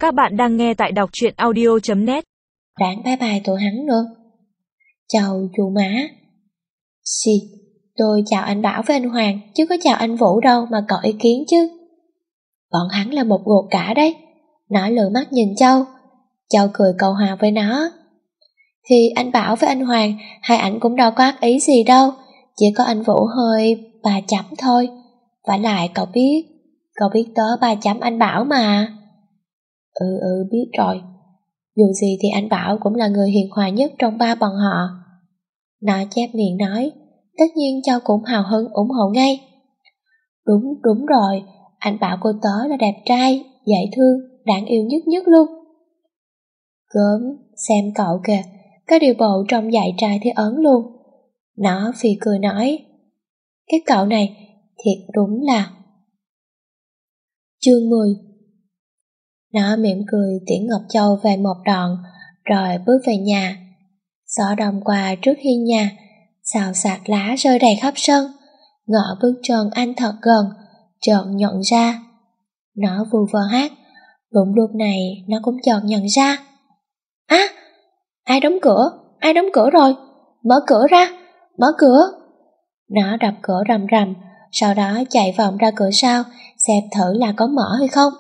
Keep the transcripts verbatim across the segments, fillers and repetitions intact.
Các bạn đang nghe tại đọc truyện audio chấm net. Ráng bye bye tụi hắn nữa. Chào chú má. Xì, tôi chào anh Bảo với anh Hoàng, chứ có chào anh Vũ đâu mà có ý kiến chứ. Bọn hắn là một gột cả đấy. Nó lừa mắt nhìn Châu. Châu cười cầu hòa với nó. Thì anh Bảo với anh Hoàng, hai ảnh cũng đâu có ác ý gì đâu, chỉ có anh Vũ hơi bà chấm thôi. Vả lại cậu biết, cậu biết tớ bà chấm anh Bảo mà. Ừ ừ biết rồi. Dù gì thì anh Bảo cũng là người hiền hòa nhất trong ba bọn họ. Nó chép miệng nói. Tất nhiên Châu cũng hào hứng ủng hộ ngay. Đúng đúng rồi, anh Bảo của tớ là đẹp trai, dễ thương, đáng yêu nhất nhất luôn. Gớm, xem cậu kìa, có điều bộ trông dạy trai thế ớn luôn. Nó phì cười nói. Cái cậu này thiệt đúng là. Chương mười. Nó mỉm cười tiễn Ngọc Châu về một đoạn, rồi bước về nhà. Gió đông qua trước hiên nhà, xào xạc lá rơi đầy khắp sân. Ngỡ bước chân anh thật gần, chợt nhận ra. Nó vù vơ hát, đúng lúc này nó cũng chợt nhận ra. Á, à, ai đóng cửa, ai đóng cửa rồi, mở cửa ra, mở cửa. Nó đập cửa rầm rầm, sau đó chạy vòng ra cửa sau, xem thử là có mở hay không.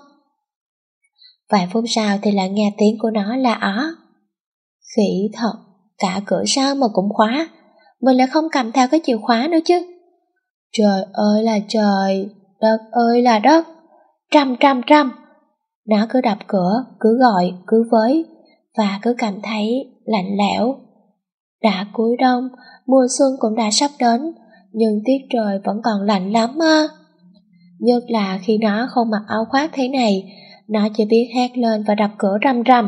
Vài phút sau thì lại nghe tiếng của nó là ó. Khỉ thật, cả cửa sau mà cũng khóa, mình lại không cầm theo cái chìa khóa nữa chứ. Trời ơi là trời, đất ơi là đất, trăm trăm trăm. Nó cứ đập cửa, cứ gọi, cứ với, và cứ cảm thấy lạnh lẽo. Đã cuối đông, mùa xuân cũng đã sắp đến, nhưng tiết trời vẫn còn lạnh lắm á. Nhất là khi nó không mặc áo khoác thế này, nó chỉ biết hét lên và đập cửa rầm rầm.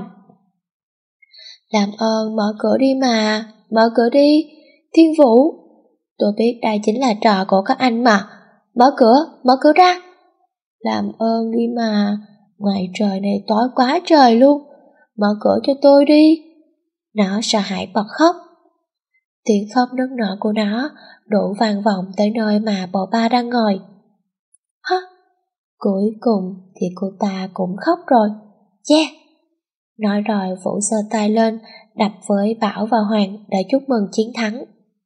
Làm ơn mở cửa đi mà, mở cửa đi, Thiên Vũ. Tôi biết đây chính là trò của các anh mà, mở cửa, mở cửa ra. Làm ơn đi mà, ngoài trời này tối quá trời luôn, mở cửa cho tôi đi. Nó sợ hãi bật khóc. Tiếng khóc nức nở của nó đổ vang vọng tới nơi mà bộ ba đang ngồi. Hả? Cuối cùng thì cô ta cũng khóc rồi. Yeah! Nói rồi Vũ giơ tay lên, đập với Bảo và Hoàng để chúc mừng chiến thắng.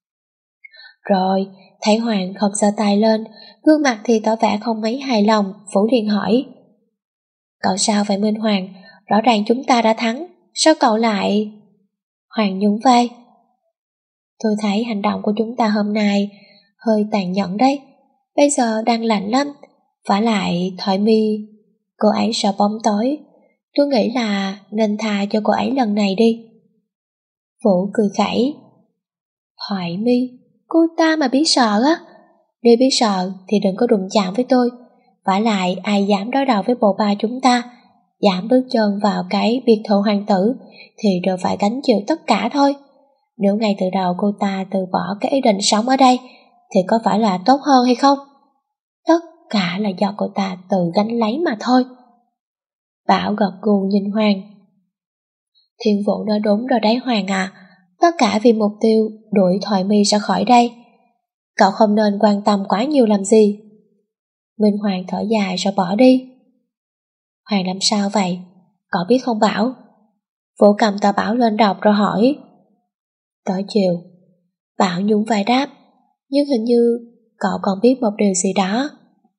Rồi, thấy Hoàng không giơ tay lên, gương mặt thì tỏ vẻ không mấy hài lòng, Vũ liền hỏi. Cậu sao vậy Minh Hoàng? Rõ ràng chúng ta đã thắng, sao cậu lại... Hoàng nhún vai. Tôi thấy hành động của chúng ta hôm nay hơi tàn nhẫn đấy. Bây giờ đang lạnh lắm. Vả lại Thoại My, cô ấy sợ bóng tối. Tôi nghĩ là nên tha cho cô ấy lần này đi. Vũ cười khẩy. Thoại My, cô ta mà biết sợ á. Nếu biết sợ thì đừng có đụng chạm với tôi. Vả lại ai dám đối đầu với bộ ba chúng ta, dám bước chân vào cái biệt thự hoàng tử thì đều phải gánh chịu tất cả thôi. Nếu ngay từ đầu cô ta từ bỏ cái ý định sống ở đây thì có phải là tốt hơn hay không? Tất cả là do cô ta tự gánh lấy mà thôi. Bảo gật gù nhìn Hoàng. Thiên Vũ nói đúng rồi đấy Hoàng à, tất cả vì mục tiêu đuổi Thoại My ra khỏi đây. Cậu không nên quan tâm quá nhiều làm gì. Minh Hoàng thở dài rồi bỏ đi. Hoàng làm sao vậy? Cậu biết không Bảo? Vũ cầm tờ báo lên đọc rồi hỏi. Tới chiều. Bảo nhún vai đáp, nhưng hình như cậu còn biết một điều gì đó.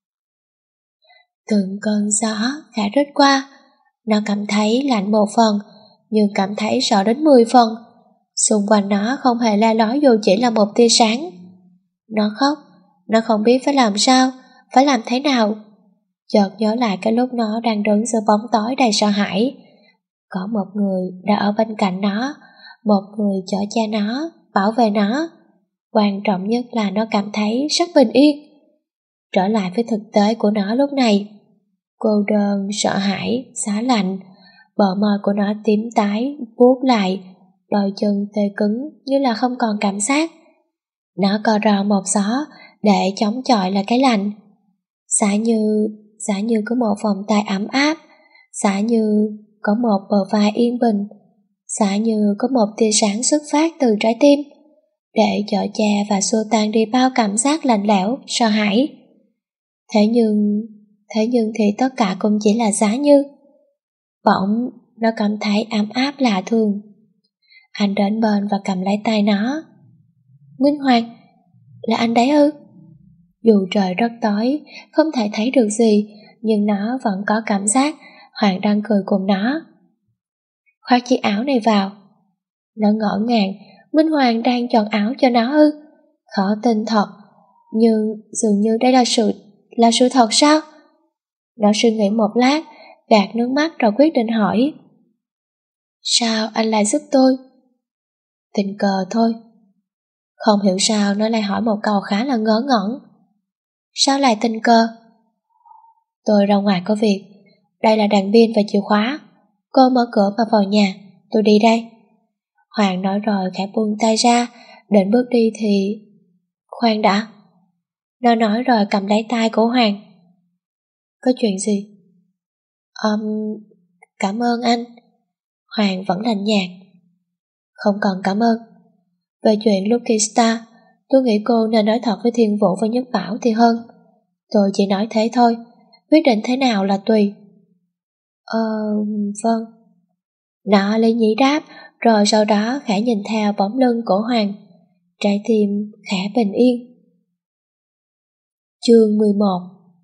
Từng cơn gió khẽ rít qua, nó cảm thấy lạnh một phần, nhưng cảm thấy sợ đến mười phần. Xung quanh nó không hề le lói dù chỉ là một tia sáng. Nó khóc, nó không biết phải làm sao, phải làm thế nào. Chợt nhớ lại cái lúc nó đang đứng giữa bóng tối đầy sợ hãi. Có một người đã ở bên cạnh nó, một người chở che nó, bảo vệ nó. Quan trọng nhất là nó cảm thấy rất bình yên. Trở lại với thực tế của nó lúc này. Cô đơn, sợ hãi, xá lạnh. Bờ môi của nó tím tái, buốt lại, đôi chân tê cứng như là không còn cảm giác. Nó co ro một gió để chống chọi là cái lạnh. Giả như, giả như có một vòng tay ấm áp, giả như có một bờ vai yên bình, giả như có một tia sáng xuất phát từ trái tim, để chở che và xua tan đi bao cảm giác lạnh lẽo, sợ hãi. Thế nhưng, thế nhưng thì tất cả cũng chỉ là giá như. Bỗng nó cảm thấy ấm áp lạ thường. Anh đến bên và cầm lấy tay nó. Minh Hoàng, là anh đấy ư? Dù trời rất tối, không thể thấy được gì, nhưng nó vẫn có cảm giác Hoàng đang cười cùng nó. Khoác chiếc áo này vào. Nó ngỡ ngàng, Minh Hoàng đang chọn áo cho nó ư? Khó tin thật, nhưng dường như đây là sự là sự thật sao? Nó suy nghĩ một lát, gạt nước mắt rồi quyết định hỏi. Sao anh lại giúp tôi? Tình cờ thôi. Không hiểu sao nó lại hỏi một câu khá là ngớ ngẩn. Sao lại tình cờ? Tôi ra ngoài có việc, đây là đèn pin và chìa khóa. Cô mở cửa mà vào nhà, tôi đi đây. Hoàng nói rồi khẽ buông tay ra, định bước đi thì... Khoan đã. Nó nói rồi cầm lấy tay của Hoàng. Có chuyện gì? Um, cảm ơn anh. Hoàng vẫn lạnh nhạt. Không cần cảm ơn. Về chuyện Lucky Star, tôi nghĩ cô nên nói thật với Thiên Vũ và Nhất Bảo thì hơn. Tôi chỉ nói thế thôi, quyết định thế nào là tùy. Ờ, vâng. Nó lấy nhĩ đáp, rồi sau đó khẽ nhìn theo bóng lưng của Hoàng. Trái tim khẽ bình yên. Chương mười một.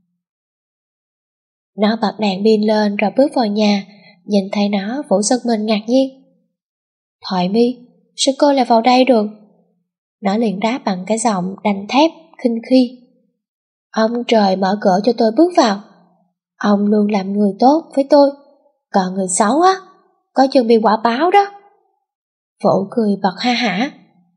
Nó bật đèn pin lên rồi bước vào nhà. Nhìn thấy nó, Vũ giật mình ngạc nhiên. Thoại Mi, sao cô lại vào đây được? Nó liền đáp bằng cái giọng đanh thép, khinh khi. Ông trời mở cửa cho tôi bước vào. Ông luôn làm người tốt với tôi, còn người xấu á, có chừng bị quả báo đó. Vũ cười bật ha hả.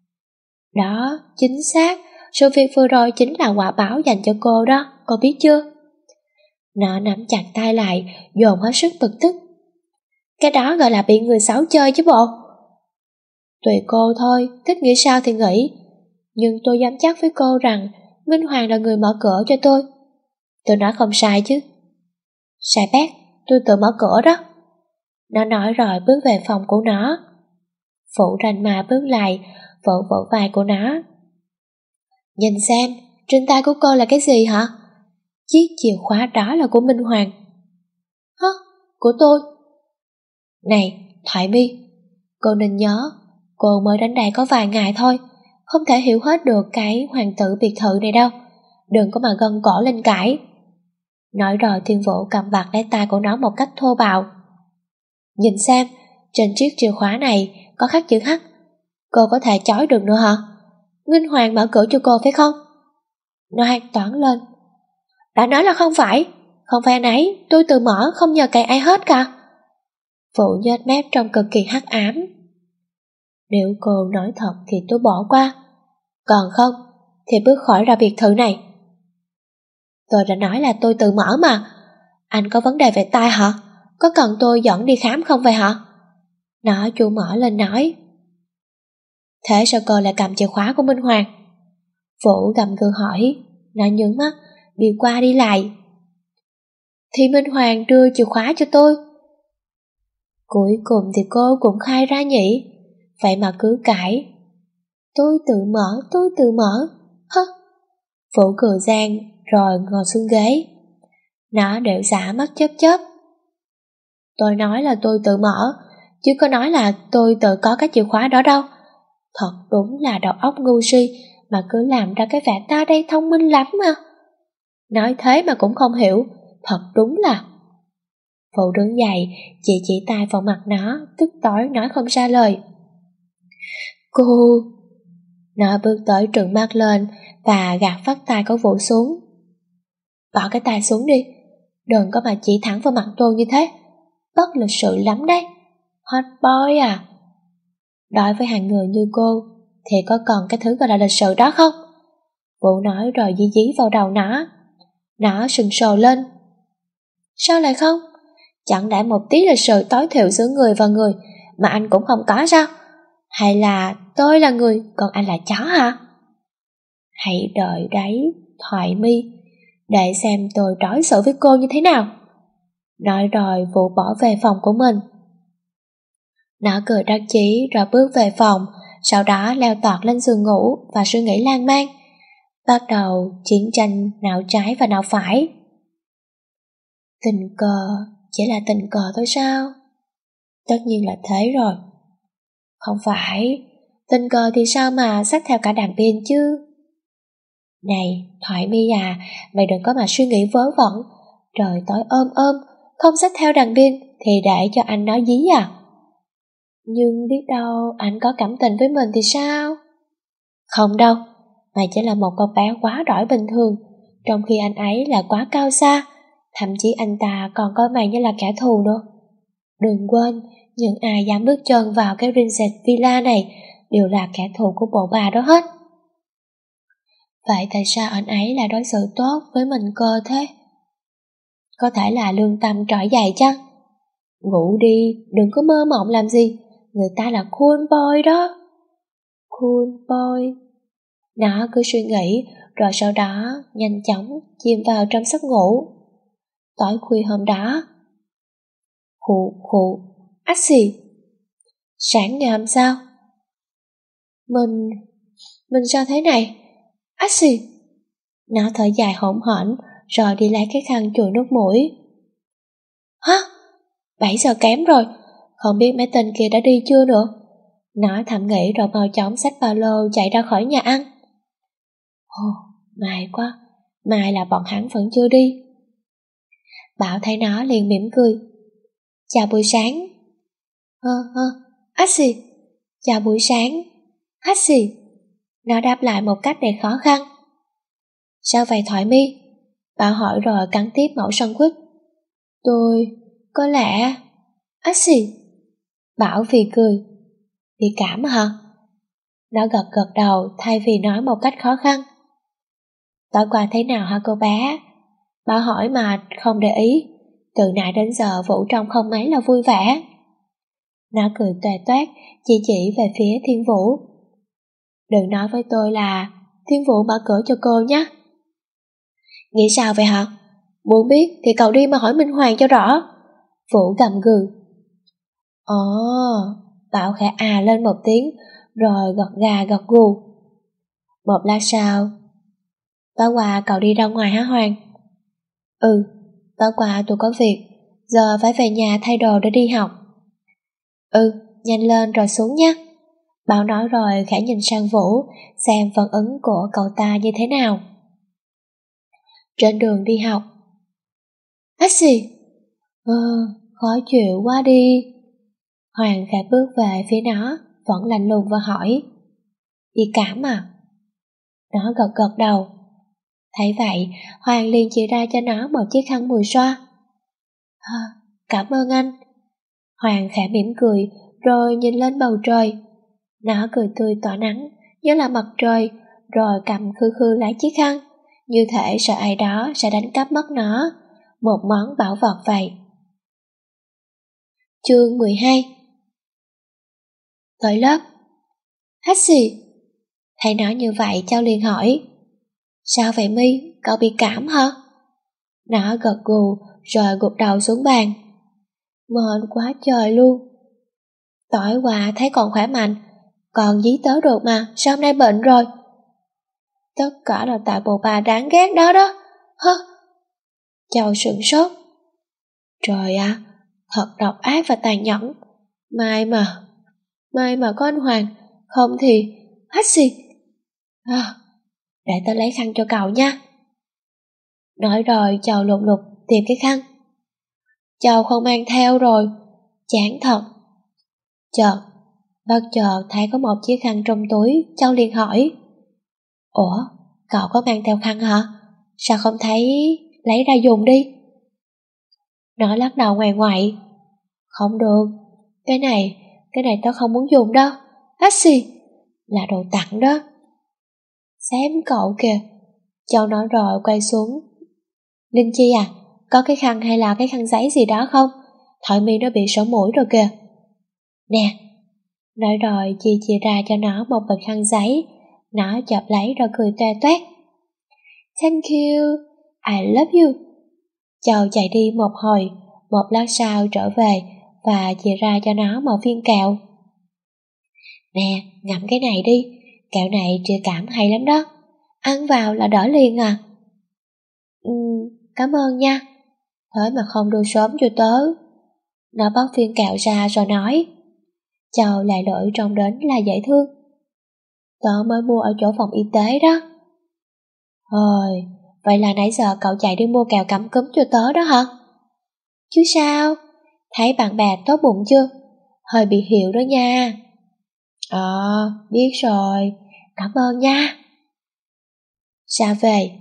Đó, chính xác, sự việc vừa rồi chính là quả báo dành cho cô đó, cô biết chưa? Nó nắm chặt tay lại, dồn hết sức bực tức. Cái đó gọi là bị người xấu chơi chứ bộ. Tùy cô thôi, thích nghĩ sao thì nghĩ. Nhưng tôi dám chắc với cô rằng Minh Hoàng là người mở cửa cho tôi. Tôi nói không sai chứ? Sai bét, tôi tự mở cửa đó. Nó nói rồi bước về phòng của nó. Phụ rành mà bước lại, vỗ vỗ vai của nó. Nhìn xem, trên tay của cô là cái gì hả? Chiếc chìa khóa đó là của Minh Hoàng. Hả? Của tôi? Này, Thoại Mi, cô nên nhớ, cô mới đến đây có vài ngày thôi, không thể hiểu hết được cái hoàng tử biệt thự này đâu. Đừng có mà gân cổ lên cãi. Nói rồi Thiên Vũ cầm bạc lấy tay của nó một cách thô bạo. Nhìn xem, trên chiếc chìa khóa này có khắc chữ H. Cô có thể chói được nữa hả? Minh Hoàng mở cửa cho cô phải không? Nó hét toáng lên. Đã nói là không phải. Không phải anh ấy, tôi tự mở, không nhờ cậy ai hết cả. Vũ nhếch mép trông cực kỳ hắc ám. Nếu cô nói thật thì tôi bỏ qua, còn không thì bước khỏi ra biệt thự này. Tôi đã nói là tôi tự mở mà. Anh có vấn đề về tai hả? Có cần tôi dẫn đi khám không vậy hả? Nó chu mở lên nói. Thế sao cô lại cầm chìa khóa của Minh Hoàng? Vũ gầm gừ hỏi. Nó nhướng mắt, đi qua đi lại. Thì Minh Hoàng đưa chìa khóa cho tôi. Cuối cùng thì cô cũng khai ra nhỉ. Vậy mà cứ cãi. Tôi tự mở, tôi tự mở. Hơ. Vũ cười gian rồi ngồi xuống ghế. Nó đều xả mắt chớp chớp. Tôi nói là tôi tự mở, chứ có nói là tôi tự có cái chìa khóa đó đâu. Thật đúng là đầu óc ngu si mà cứ làm ra cái vẻ ta đây thông minh lắm mà. Nói thế mà cũng không hiểu, thật đúng là. Phụ đứng dậy, chỉ chỉ tay vào mặt nó, tức tối nói không ra lời. Cô... Nó bước tới trừng mắt lên và gạt phát tay của Vũ xuống. Bỏ cái tay xuống đi, đừng có mà chỉ thẳng vào mặt tôi như thế. Bất lịch sự lắm đấy. Hot boy à? Đối với hàng người như cô thì có còn cái thứ gọi là lịch sự đó không? Vũ nói rồi dí dí vào đầu nó. Nó sừng sồ lên. Sao lại không? Chẳng lẽ một tí lịch sự tối thiểu giữa người và người mà anh cũng không có sao? Hay là tôi là người còn anh là chó hả? Hãy đợi đấy, Thoại Mi, để xem tôi đối xử với cô như thế nào. Nói rồi Vũ bỏ về phòng của mình. Nó cười đắc chí rồi bước về phòng, sau đó leo tọt lên giường ngủ và suy nghĩ lan man. Bắt đầu chiến tranh não trái và não phải. Tình cờ, chỉ là tình cờ thôi sao? Tất nhiên là thế rồi. Không phải, tình cờ thì sao mà xách theo cả đàn pin chứ? Này, Thoại Mi à, mày đừng có mà suy nghĩ vớ vẩn. Trời tối ôm ôm, không xách theo đàn pin thì để cho anh nói dí à? Nhưng biết đâu anh có cảm tình với mình thì sao? Không đâu, mày chỉ là một con bé quá đỗi bình thường, trong khi anh ấy là quá cao xa, thậm chí anh ta còn coi mày như là kẻ thù nữa. Đừng quên, những ai dám bước chân vào cái Princess Villa này đều là kẻ thù của bộ bà đó hết. Vậy tại sao anh ấy lại đối xử tốt với mình cơ thế? Có thể là lương tâm trỗi dậy chăng? Ngủ đi, đừng có mơ mộng làm gì, người ta là cool boy đó. Cool boy. Nó cứ suy nghĩ, rồi sau đó nhanh chóng chìm vào trong giấc ngủ. Tối khuya hôm đó, khụ khụ, ách xì. Sáng ngày hôm sau, Mình, mình sao thế này? Ách xì. Nó thở dài hổn hển, rồi đi lấy cái khăn chùi nước mũi. Hả? Bảy giờ kém rồi, không biết mấy tên kia đã đi chưa nữa. Nó thầm nghĩ rồi mau chóng xách ba lô chạy ra khỏi nhà ăn. Ồ, may quá, may là bọn hắn vẫn chưa đi. Bảo thấy nó liền mỉm cười. Chào buổi sáng. Hơ hơ, ách xì. Chào buổi sáng. Ách xì. Nó đáp lại một cách đầy khó khăn. Sao vậy Thoại Mi? Bảo hỏi rồi cắn tiếp mẩu sandwich. Tôi, có lẽ... Ách xì. Bảo phì cười. Bị cảm hả? Nó gật gật đầu thay vì nói một cách khó khăn. Tối qua thế nào hả cô bé? Bảo hỏi mà không để ý. Từ nãy đến giờ Vũ trông không mấy là vui vẻ. Nó cười tuè toét, chỉ chỉ về phía Thiên Vũ. Đừng nói với tôi là Thiên Vũ mở cửa cho cô nhé. Nghĩ sao vậy hả? Muốn biết thì cậu đi mà hỏi Minh Hoàng cho rõ. Vũ gầm gừ. Ồ, Bảo khẽ à lên một tiếng, rồi gật gà gật gù. Một lát sau, tối qua cậu đi ra ngoài hả Hoàng? Ừ, tối qua tôi có việc, giờ phải về nhà thay đồ để đi học. Ừ, nhanh lên rồi xuống nhé. Bảo nói rồi khẽ nhìn sang Vũ, xem phản ứng của cậu ta như thế nào. Trên đường đi học. Ách xì. Ờ, khó chịu quá đi. Hoàng khẽ bước về phía nó, vẫn lạnh lùng và hỏi. Bị cảm à? Nó gật gật đầu. Thấy vậy, Hoàng liền chỉ ra cho nó một chiếc khăn mùi xoa. À, cảm ơn anh. Hoàng khẽ mỉm cười, rồi nhìn lên bầu trời. Nó cười tươi tỏa nắng, nhớ là mặt trời, rồi cầm khư khư lấy chiếc khăn, như thể sợ ai đó sẽ đánh cắp mất nó, một món bảo vật vậy. Chương mười hai. Tới lớp. Hát xì. Thấy nó như vậy Châu liền hỏi. Sao vậy Mi, cậu bị cảm hả? Nó gật gù rồi gục đầu xuống bàn. Mệt quá trời luôn. Tối qua thấy còn khỏe mạnh, còn dí tớ được mà, sao hôm nay bệnh rồi? Tất cả là tại bộ bà đáng ghét đó đó. Hơ. Châu sửng sốt. Trời ạ, à, thật độc ác và tàn nhẫn. Mai mà, mai mà có anh Hoàng, không thì... Hát xì. À, để tớ lấy khăn cho cậu nha. Nói rồi Châu lục lục tìm cái khăn. Châu không mang theo rồi, chán thật. Chợt, bất chợt thấy có một chiếc khăn trong túi, Châu liền hỏi. Ủa, cậu có mang theo khăn hả? Sao không thấy lấy ra dùng đi? Nó lắc đầu ngoài ngoại. Không được, cái này, cái này tớ không muốn dùng đâu. Hát xì, là đồ tặng đó. Xém cậu kìa. Châu nói rồi quay xuống. Linh Chi à, có cái khăn hay là cái khăn giấy gì đó không? Thoại Mi nó bị sổ mũi rồi kìa. Nè. Nói rồi chị chia ra cho nó một bịch khăn giấy. Nó chợp lấy rồi cười toe toét. Thank you, I love you. Châu chạy đi một hồi, một lát sau trở về và chia ra cho nó một viên kẹo. Nè, ngậm cái này đi, kẹo này trị cảm hay lắm đó. Ăn vào là đỡ liền à. Ừ, cảm ơn nha. thế mà không đưa sớm cho tớ. Nó bóc viên kẹo ra rồi nói. Châu lại lưỡi trông đến là dễ thương. Tớ mới mua ở chỗ phòng y tế đó. Ôi, vậy là nãy giờ cậu chạy đi mua kẹo cắm cúm cho tớ đó hả? Chứ sao, thấy bạn bè tốt bụng chưa? Hơi bị hiểu đó nha. Ờ, biết rồi, cảm ơn nha. Ra về.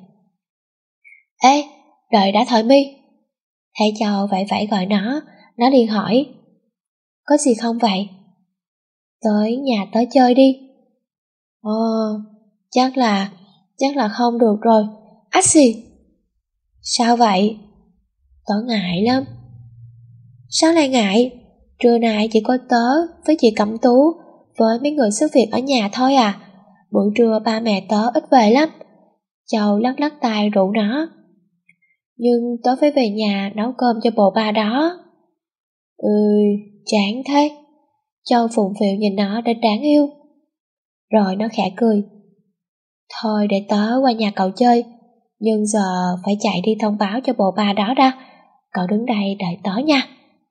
Ê, đợi đã Thỏi Mi. Thấy Châu vậy vẫy gọi nó, nó liền hỏi. Có gì không vậy? Tới nhà tớ chơi đi. Ờ, chắc là, chắc là không được rồi. Ách xì. Sao vậy? Tớ ngại lắm. Sao lại ngại? Trưa nay chỉ có tớ với chị Cẩm Tú với mấy người giúp việc ở nhà thôi à. Buổi trưa ba mẹ tớ ít về lắm. Châu lắc lắc tay rủ nó. Nhưng tớ phải về nhà nấu cơm cho bộ ba đó. Ừ, chán thế. Châu phụng phịu nhìn nó đến đáng yêu. Rồi nó khẽ cười. Thôi để tớ qua nhà cậu chơi, nhưng giờ phải chạy đi thông báo cho bộ ba đó đã. Cậu đứng đây đợi tớ nha.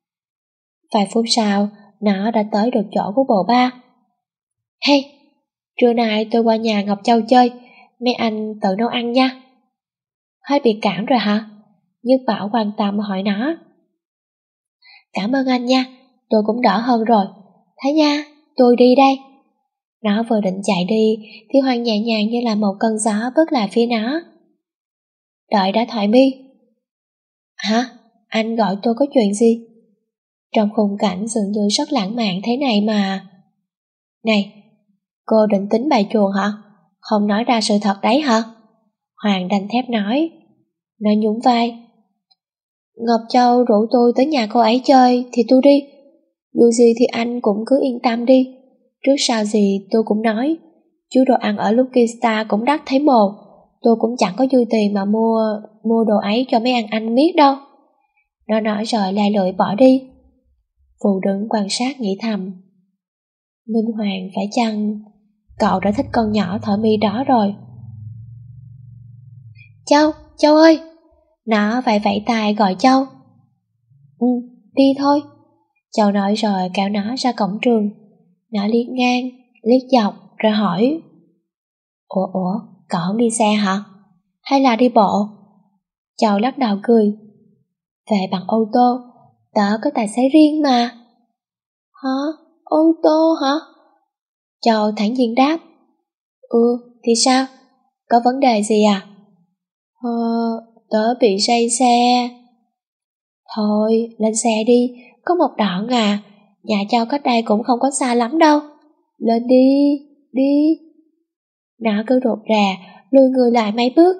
Vài phút sau, nó đã tới được chỗ của bộ ba. Hey, trưa nay tôi qua nhà Ngọc Châu chơi, mấy anh tự nấu ăn nha. Hơi bị cảm rồi hả? Nhất Bảo quan tâm hỏi nó. Cảm ơn anh nha, tôi cũng đỡ hơn rồi. Thế nha, tôi đi đây. Nó vừa định chạy đi thì Hoàng nhẹ nhàng như là một cơn gió bước lại phía nó. Đợi đã Thoại Mi. Hả? Anh gọi tôi có chuyện gì? Trong khung cảnh dường như rất lãng mạn thế này mà. Này, cô định tính bài chuồng hả? Không nói ra sự thật đấy hả? Hoàng đanh thép nói. Nó nhún vai. Ngọc Châu rủ tôi tới nhà cô ấy chơi thì tôi đi. Dù gì thì anh cũng cứ yên tâm đi. Trước sau gì tôi cũng nói, chứ đồ ăn ở Lucky Star cũng đắt thấy mồ. Tôi cũng chẳng có dư tiền mà mua mua đồ ấy cho mấy ăn anh biết đâu. Nó nói rồi lai lưỡi bỏ đi. Phụ đứng quan sát nghĩ thầm. Minh Hoàng phải chăng cậu đã thích con nhỏ Thỏi Mi đó rồi? Châu, Châu ơi! Nó vẫy vẫy tay gọi Châu. Ừ, đi thôi. Châu nói rồi kéo nó ra cổng trường. Nó liếc ngang, liếc dọc rồi hỏi. Ủa ủa, cậu không đi xe hả? Hay là đi bộ? Châu lắc đầu cười. Về bằng ô tô, tớ có tài xế riêng mà. Hả? Ô tô hả? Châu thản nhiên đáp. Ừ, thì sao? Có vấn đề gì à? Ờ, tớ bị say xe. Thôi, lên xe đi, có một đoạn à. Nhà Châu cách đây cũng không có xa lắm đâu. Lên đi, đi. Nó cứ rụt rà, lùi người lại mấy bước.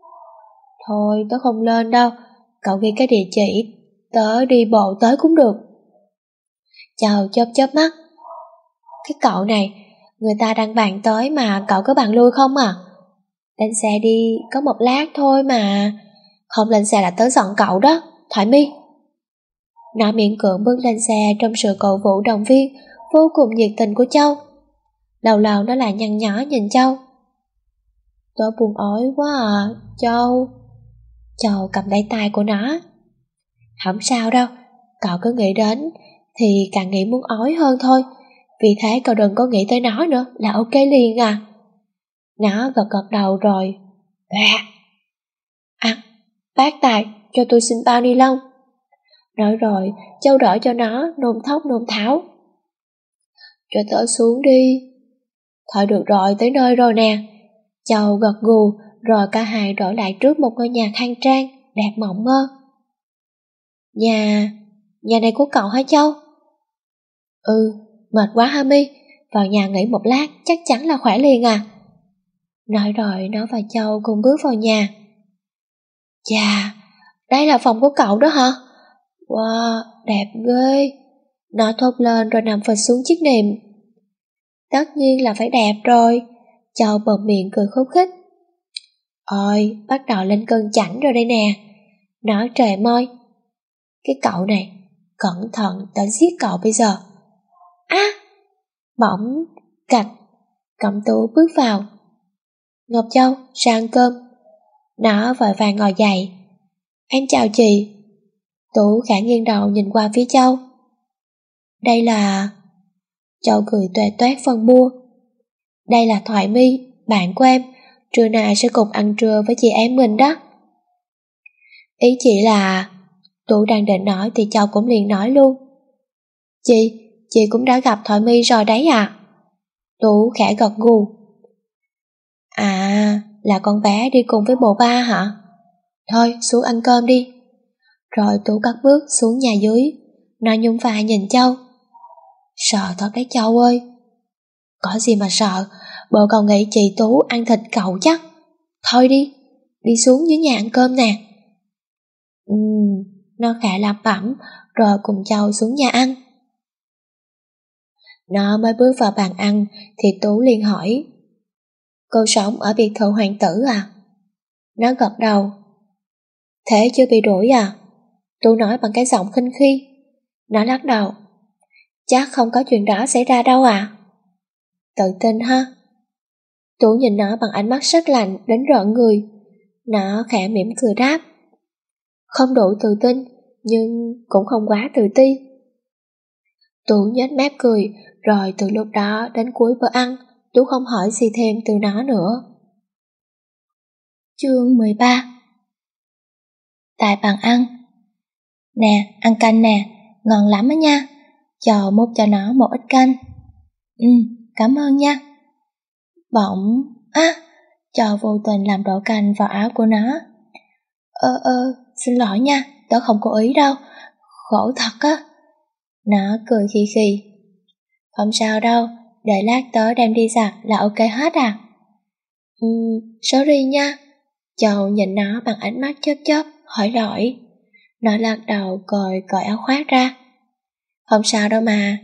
Thôi, tớ không lên đâu. Cậu ghi cái địa chỉ, tớ đi bộ tới cũng được. Châu chớp chớp mắt. Cái cậu này, người ta đang bàn tới mà cậu cứ bàn lui không à? Lên xe đi, có một lát thôi mà. Không lên xe là tớ giận cậu đó, Thoại Mi. Nó miễn cưỡng bước lên xe trong sự cổ vũ động viên vô cùng nhiệt tình của Châu. Lâu lâu nó lại nhăn nhó nhìn Châu. Tớ buồn ói quá à, Châu. Châu cầm lấy tay của nó. Không sao đâu, cậu cứ nghĩ đến thì càng nghĩ muốn ói hơn thôi. Vì thế cậu đừng có nghĩ tới nó nữa là ok liền à. Nó gật gật đầu rồi. À, à bác Tài, cho tôi xin bao ni lông. Nói rồi, Châu đỡ cho nó nôn thốc nôn tháo. Cho tớ xuống đi. Thôi được rồi, tới nơi rồi nè. Châu gật gù, rồi cả hai đổi lại trước một ngôi nhà khang trang, đẹp mộng mơ. Nhà, nhà này của cậu hả Châu? Ừ, mệt quá hả Mi? Vào nhà nghỉ một lát, chắc chắn là khỏe liền à. Nói rồi nó và Châu cùng bước vào nhà. Chà, đây là phòng của cậu đó hả? Wow, đẹp ghê. Nó thốt lên rồi nằm phịch xuống chiếc nệm. Tất nhiên là phải đẹp rồi. Châu bật miệng cười khúc khích. Ôi, bắt đầu lên cơn chảnh rồi đây nè. Nó trề môi. Cái cậu này, cẩn thận tớ giết cậu bây giờ. Á, à, bỗng, cạch, Cẩm Tú bước vào. Ngọc Châu, ra ăn cơm. Nó vội vàng ngồi dậy. Em chào chị. Tú khẽ nghiêng đầu nhìn qua phía Châu. Đây là... Châu cười tuệ toét phân bua. Đây là Thoại My, bạn của em, trưa nay sẽ cùng ăn trưa với chị em mình đó. Ý chị là... Tú đang định nói thì Châu cũng liền nói luôn. Chị, chị cũng đã gặp Thoại My rồi đấy à? Tú khẽ gật gù. À, là con bé đi cùng với bộ ba hả? Thôi xuống ăn cơm đi. Rồi Tú cất bước xuống nhà dưới. Nó nhún vai nhìn Châu. Sợ thật đấy Châu ơi. Có gì mà sợ, bộ cậu nghĩ chị Tú ăn thịt cậu chắc. Thôi đi, đi xuống dưới nhà ăn cơm nè. Ừm, nó khẽ lẩm bẩm rồi cùng Châu xuống nhà ăn. Nó mới bước vào bàn ăn thì Tú liền hỏi, cô sống ở biệt thự hoàng tử à? Nó gật đầu. Thế chưa bị đuổi à? Tú nói bằng cái giọng khinh khi. Nó lắc đầu. Chắc không có chuyện đó xảy ra đâu à? Tự tin ha? Tú nhìn nó bằng ánh mắt sắc lạnh đến rợn người. Nó khẽ mỉm cười đáp. Không đủ tự tin, nhưng cũng không quá tự ti. Tú nhếch mép cười, rồi từ lúc đó đến cuối bữa ăn, Tú không hỏi gì thêm từ nó nữa. Chương mười ba. Tại bàn ăn. Nè, ăn canh nè, ngon lắm á nha. Cho múc cho nó một ít canh. Ừ, cảm ơn nha. Bỗng, á, cho vô tình làm đổ canh vào áo của nó. Ơ ơ, xin lỗi nha, tớ không cố ý đâu, khổ thật á. Nó cười khì khì. Không sao đâu, để lát tớ đem đi giặt là ok hết à? Ừ, sorry nha. Châu nhìn nó bằng ánh mắt chớp chớp, hỏi lỗi. Nó lắc đầu rồi cởi áo khoác ra. Không sao đâu mà.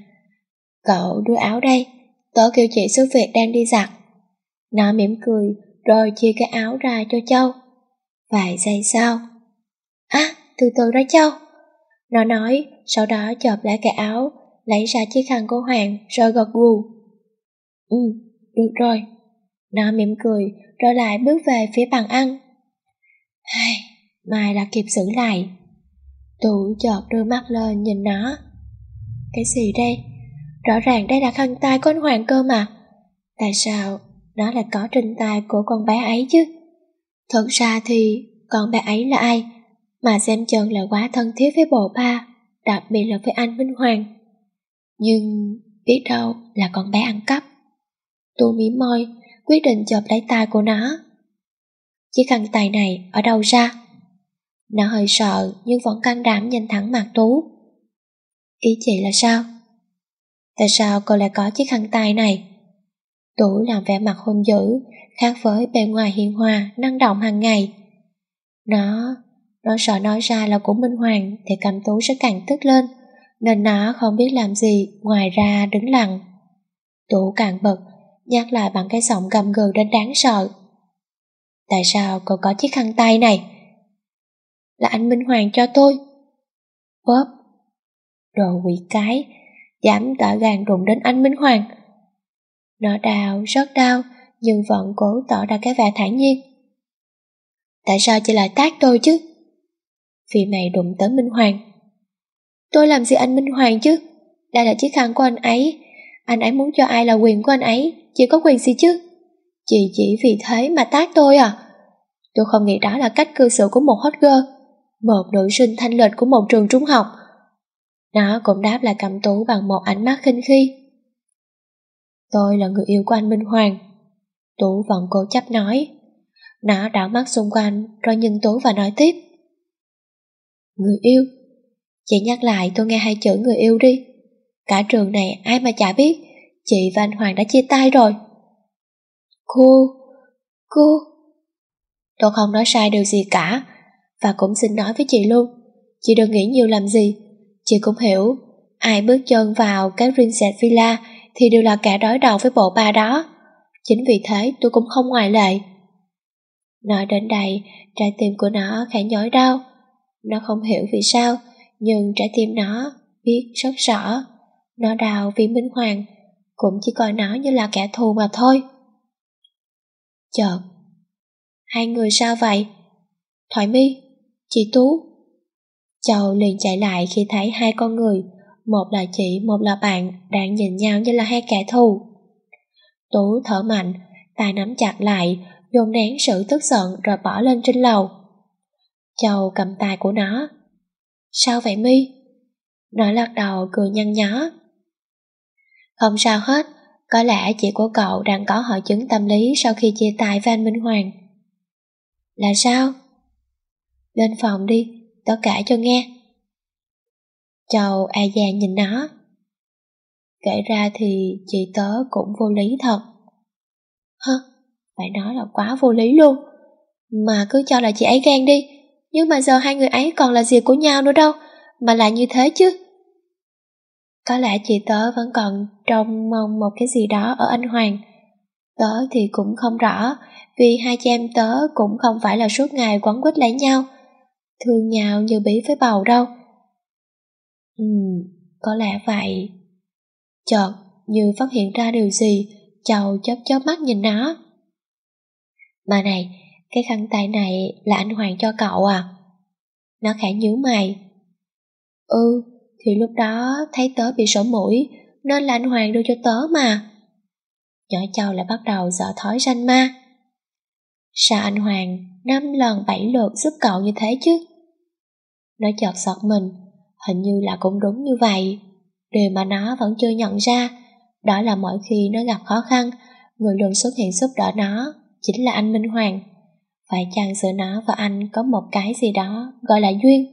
Cậu đưa áo đây, tớ kêu chị giúp việc đang đi giặt. Nó mỉm cười rồi chia cái áo ra cho Châu. Vài giây sau. À, từ từ đó Châu. Nó nói, sau đó chộp lại cái áo, lấy ra chiếc khăn của Hoàng rồi gật gù. Ừ, được rồi. Nó mỉm cười rồi lại bước về phía bàn ăn. Ai, mai là kịp xử lại. Tú chợt đưa mắt lên nhìn nó. Cái gì đây? Rõ ràng đây là khăn tay của anh Hoàng cơ mà. Tại sao nó lại có trên tay của con bé ấy chứ? Thật ra thì con bé ấy là ai mà xem chừng là quá thân thiết với bộ ba, đặc biệt là với anh Minh Hoàng. Nhưng biết đâu là con bé ăn cắp. Tú mím môi, quyết định chộp lấy tay của nó. Chiếc khăn tay này ở đâu ra? Nó hơi sợ nhưng vẫn can đảm nhìn thẳng mặt Tú. Ý chị là sao? Tại sao cô lại có chiếc khăn tay này? Tú làm vẻ mặt hung dữ, khác với bề ngoài hiền hòa, năng động hàng ngày. Nó, nó sợ nói ra là của Minh Hoàng thì Cẩm Tú sẽ càng tức lên, nên nó không biết làm gì ngoài ra đứng lặng. Tú càng bực, nhắc lại bằng cái giọng gầm gừ đến đáng sợ. Tại sao cô có chiếc khăn tay này? Là anh Minh Hoàng cho tôi. Bóp. Đồ quỷ cái, dám tỏ gan đụng đến anh Minh Hoàng. Nó đau, rất đau, nhưng vẫn cố tỏ ra cái vẻ thản nhiên. Tại sao chị lại tát tôi chứ? Vì mày đụng tới Minh Hoàng. Tôi làm gì anh Minh Hoàng chứ? Đây là chiếc khăn của anh ấy. Anh ấy muốn cho ai là quyền của anh ấy, chị có quyền gì chứ? Chị chỉ vì thế mà tát tôi à? Tôi không nghĩ đó là cách cư xử của một hot girl, một nữ sinh thanh lịch của một trường trung học. Nó cũng đáp lại Cẩm Tú bằng một ánh mắt khinh khi. Tôi là người yêu của anh Minh Hoàng. Tú vẫn cố chấp nói. Nó đảo mắt xung quanh rồi nhìn Tú và nói tiếp. Người yêu? Chị nhắc lại tôi nghe hai chữ người yêu đi. Cả trường này ai mà chả biết chị và anh Hoàng đã chia tay rồi. Cô, cô... Tôi không nói sai điều gì cả. Và cũng xin nói với chị luôn, chị đừng nghĩ nhiều làm gì. Chị cũng hiểu, ai bước chân vào cái Princess Villa thì đều là kẻ đối đầu với bộ ba đó. Chính vì thế tôi cũng không ngoại lệ. Nói đến đây, trái tim của nó khẽ nhói đau. Nó không hiểu vì sao, nhưng trái tim nó biết rất rõ. Nó đau vì Minh Hoàng, cũng chỉ coi nó như là kẻ thù mà thôi. Chợt, hai người sao vậy? Thoại My, chị Tú. Châu liền chạy lại khi thấy hai con người, một là chị, một là bạn, đang nhìn nhau như là hai kẻ thù. Tú thở mạnh, tay nắm chặt lại, dồn nén sự tức giận rồi bỏ lên trên lầu. Châu cầm tay của nó. Sao vậy My? Nó lắc đầu cười nhăn nhó. Không sao hết, có lẽ chị của cậu đang có hội chứng tâm lý sau khi chia tay với anh Minh Hoàng. Là sao? Lên phòng đi, tớ kể cho nghe. Châu e dè nhìn nó. Kể ra thì chị tớ cũng vô lý thật. Hơ, phải nói là quá vô lý luôn. Mà cứ cho là chị ấy ghen đi, nhưng mà giờ hai người ấy còn là gì của nhau nữa đâu, mà lại như thế chứ. Có lẽ chị tớ vẫn còn trông mong một cái gì đó ở anh Hoàng. Tớ thì cũng không rõ, vì hai chị em tớ cũng không phải là suốt ngày quấn quýt lấy nhau, thương nhau như bí với bầu đâu. Ừ, có lẽ vậy. Chợt như phát hiện ra điều gì, Châu chớp chớp mắt nhìn nó. Mà này, cái khăn tay này là anh Hoàng cho cậu à? Nó khẽ nhíu mày. Ừ, thì lúc đó thấy tớ bị sổ mũi, nên là anh Hoàng đưa cho tớ mà. Nhỏ Châu lại bắt đầu dở thói ranh ma. Sao anh Hoàng năm lần bảy lượt giúp cậu như thế chứ? Nó chợt giật mình, hình như là cũng đúng như vậy. Điều mà nó vẫn chưa nhận ra, đó là mỗi khi nó gặp khó khăn, người luôn xuất hiện giúp đỡ nó chính là anh Minh Hoàng. Phải chăng giữa nó và anh có một cái gì đó gọi là duyên?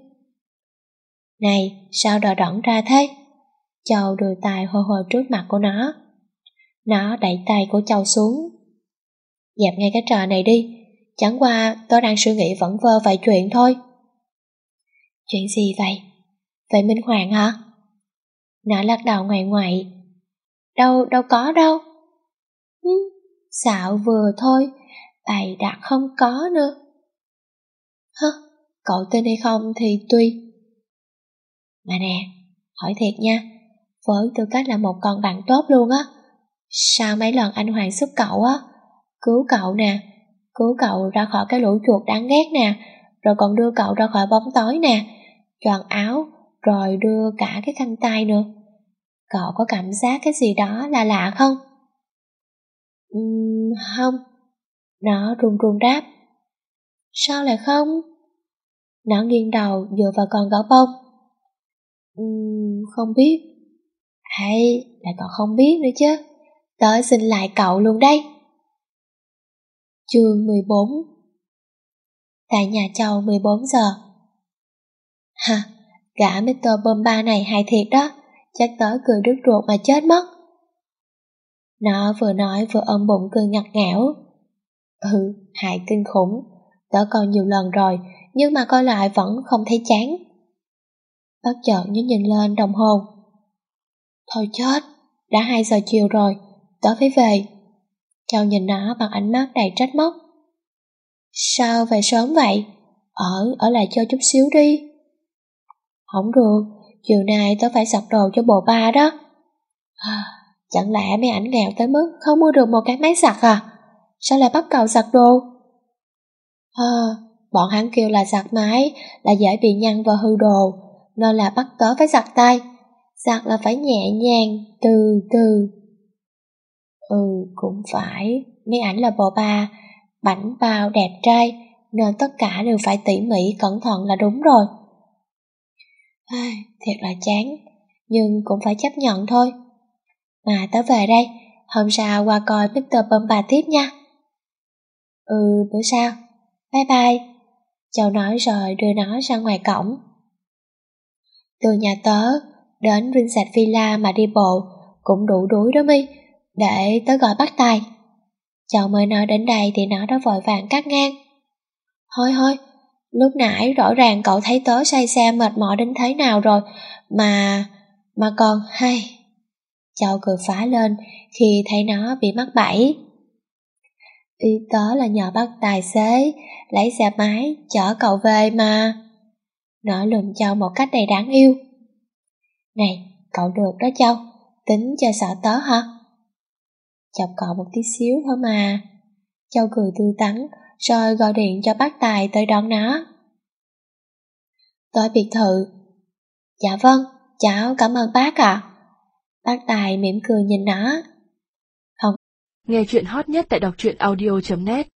Này, sao đờ đẫn ra thế? Châu đưa tay hô hô trước mặt của nó. Nó đẩy tay của Châu xuống. Dẹp ngay cái trò này đi, chẳng qua tôi đang suy nghĩ vẩn vơ vài chuyện thôi. Chuyện gì vậy? Vậy Minh Hoàng hả? Nó lắc đầu ngoại ngoại. Đâu, đâu có đâu. Hứ, xạo vừa thôi, bày đặt không có nữa. Hơ, cậu tin hay không thì tùy. Mà nè, hỏi thiệt nha, với tư cách là một con bạn tốt luôn á, sao mấy lần anh Hoàng giúp cậu á, cứu cậu nè, cứu cậu ra khỏi cái lũ chuột đáng ghét nè, rồi còn đưa cậu ra khỏi bóng tối nè, choàng áo, rồi đưa cả cái khăn tay nữa, cậu có cảm giác cái gì đó là lạ không? Uhm, không. Nó run run đáp. Sao lại không? Nó nghiêng đầu dựa vào con gấu bông. Uhm, không biết. Hay là cậu không biết nữa chứ, tớ xin lại cậu luôn đây. Chương mười bốn. Tại nhà Châu mười bốn giờ. Hả, gã mít tơ Bomba này hay thiệt đó, chắc tớ cười đứt ruột mà chết mất. Nó vừa nói vừa ôm bụng cười ngặt nghẽo. Ừ, hại kinh khủng, tớ coi nhiều lần rồi, nhưng mà coi lại vẫn không thấy chán. Bất chợt nó nhìn lên đồng hồ. Thôi chết, đã hai giờ chiều rồi, tớ phải về. Châu nhìn nó bằng ánh mắt đầy trách móc. Sao về sớm vậy? Ở, ở lại chơi chút xíu đi. Không được, chiều nay tớ phải giặt đồ cho bộ ba đó. À, chẳng lẽ mấy ảnh nghèo tới mức không mua được một cái máy giặt à? Sao lại bắt cậu giặt đồ? À, bọn hắn kêu là giặt máy là dễ bị nhăn và hư đồ, nên là bắt tớ phải giặt tay. Giặt là phải nhẹ nhàng, từ từ. Ừ, cũng phải, mấy ảnh là bộ ba, bảnh bao đẹp trai, nên tất cả đều phải tỉ mỉ cẩn thận là đúng rồi. Ai, thiệt là chán, nhưng cũng phải chấp nhận thôi. Mà tớ về đây, hôm sau qua coi mít tơ Bomba tiếp nha. Ừ, bữa sau. Bye bye. Châu nói rồi đưa nó ra ngoài cổng. Từ nhà tớ đến Princess Villa mà đi bộ cũng đủ đuối đó My, để tớ gọi bác tài. Châu mới nói đến đây thì nó đã vội vàng cắt ngang. Thôi thôi, lúc nãy rõ ràng cậu thấy tớ say xe mệt mỏi đến thế nào rồi, mà... mà còn hay... Châu cười phá lên khi thấy nó bị mắc bẫy. Ý tớ là nhờ bắt tài xế lấy xe máy chở cậu về mà. Nó lườm Châu một cách đầy đáng yêu. Này, cậu được đó Châu, tính cho sợ tớ hả? Chọc cậu một tí xíu thôi mà. Châu cười tươi tắn rồi gọi điện cho bác tài tới đón nó. tới biệt thự. Dạ vâng, cháu cảm ơn bác ạ. Bác Tài mỉm cười nhìn nó. Nghe chuyện hot nhất tại đọc truyện audio chấm net